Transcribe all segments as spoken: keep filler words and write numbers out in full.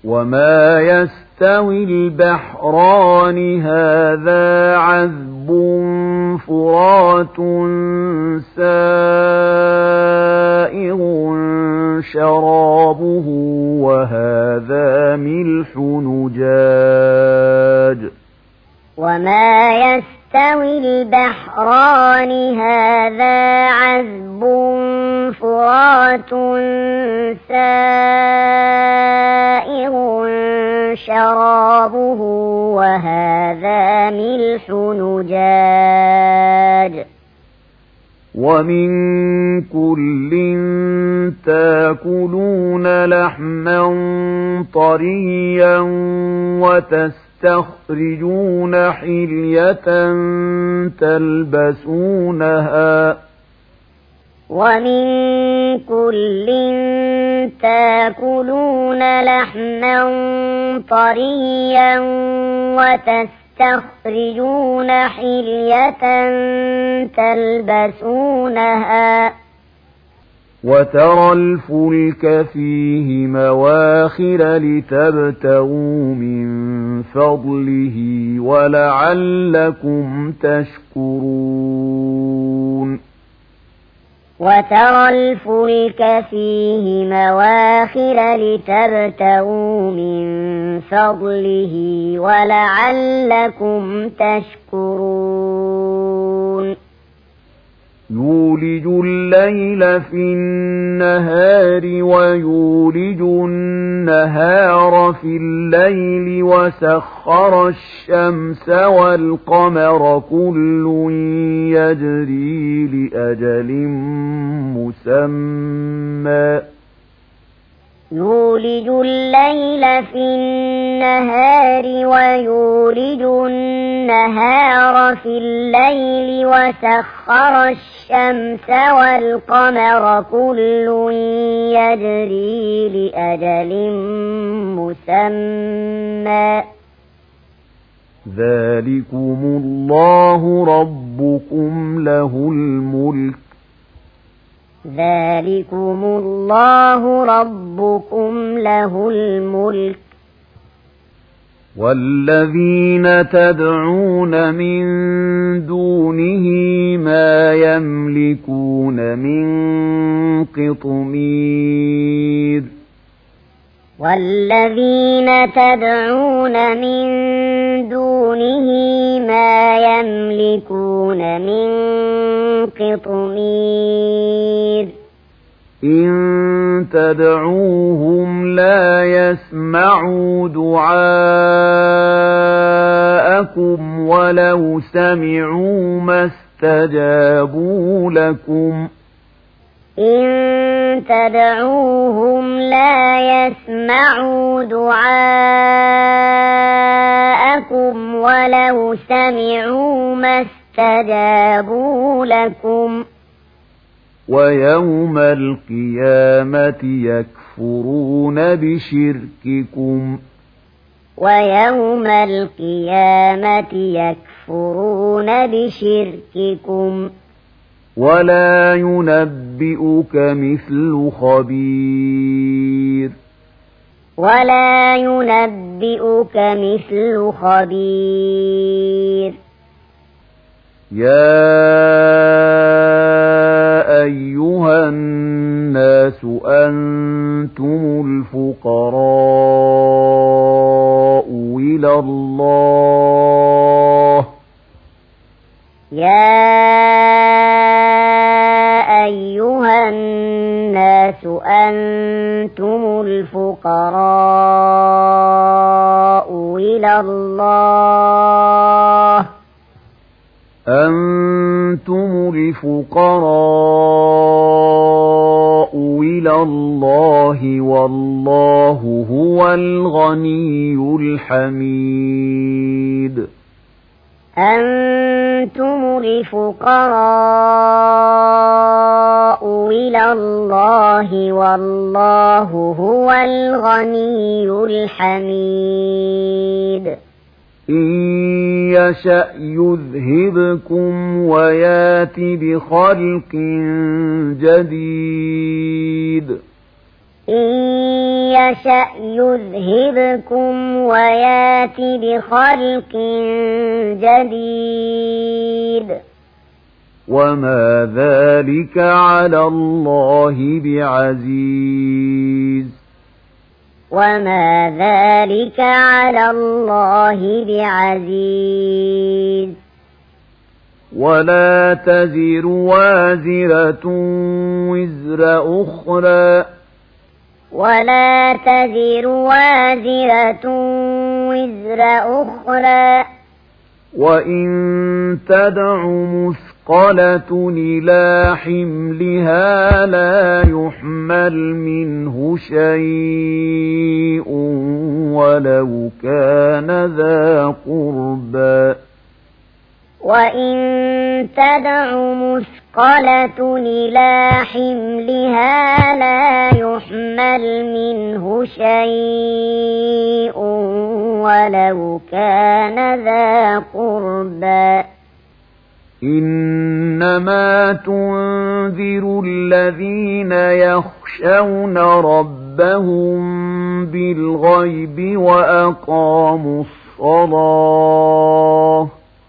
وما يستوي البحران هذا عذب فرات سائغ شرابه وهذا ملح نجاج وما يستوي البحران هذا عذب فرات سائغ شرابه وهذا ملح نجاج ومن كل تاكلون لحما طريا وتستخرجون حلية تلبسونها ومن كل تاكلون لحما طريا وتستخرجون حلية تلبسونها وترى الفلك فيه مواخر لتبتغوا من فضله ولعلكم تشكرون وترى الفلك فيه مواخر لتبتغوا من فضله ولعلكم تشكرون يولج الليل في النهار ويولج النهار في الليل وسخر الشمس والقمر كل يجري لأجل مسمى يولج الليل في النهار ويولج النهار في الليل وسخر الشمس والقمر كل يجري لأجل مسمى ذلكم الله ربكم له الملك ذلكم الله ربكم له الملك والذين تدعون من دونه ما يملكون من قطمير والذين تدعون من دونه ما يملكون من قطمير إن تدعوهم لا يسمعوا دعاءكم ولو سمعوا ما استجابوا لكم إن تدعوهم لا يسمعوا دعاءكم ولو سمعوا ما استجابوا لكم ويوم القيامة يكفرون بشرككم ويوم القيامة يكفرون بشرككم ولا ينبئك مثل خبير ولا ينبئك مثل خبير يا أيها الناس أنتم الفقراء إلى الله يا أيها الناس أنتم الفقراء إلى الله أنتم الفقراء إلى الله والله هو الغني الحميد أنتم الفقراء إلى الله والله هو الغني الحميد إن يشأ يذهبكم ويات بخلق جديد إن يشأ يذهبكم ويات بخلق جديد وما ذلك على الله بعزيز وما ذلك على الله بعزيز ولا تزر وازرة وزر أخرى ولا تزر وازرة وزر أخرى وإن تدع مثقلة إلى حملها لا يحمل منه شيء ولو كان ذا قربى وإن تدع مثقلة إلى حملها لا يحمل منه شيء ولو كان ذا قربى إنما تنذر الذين يخشون ربهم بالغيب وأقاموا الصلاة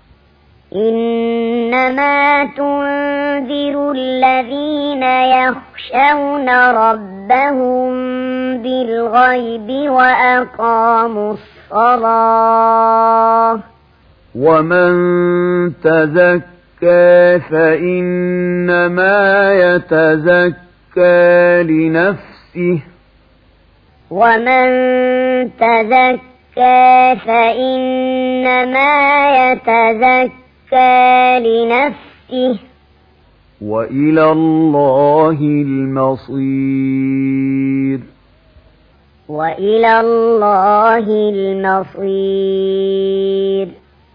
إنما تنذر الذين يخشون ربهم بالغيب وأقاموا الصلاة ومن تزكى فإنما يتزكى لنفسه ومن تزكى فإنما يتزكى لنفسه وإلى الله المصير وإلى الله المصير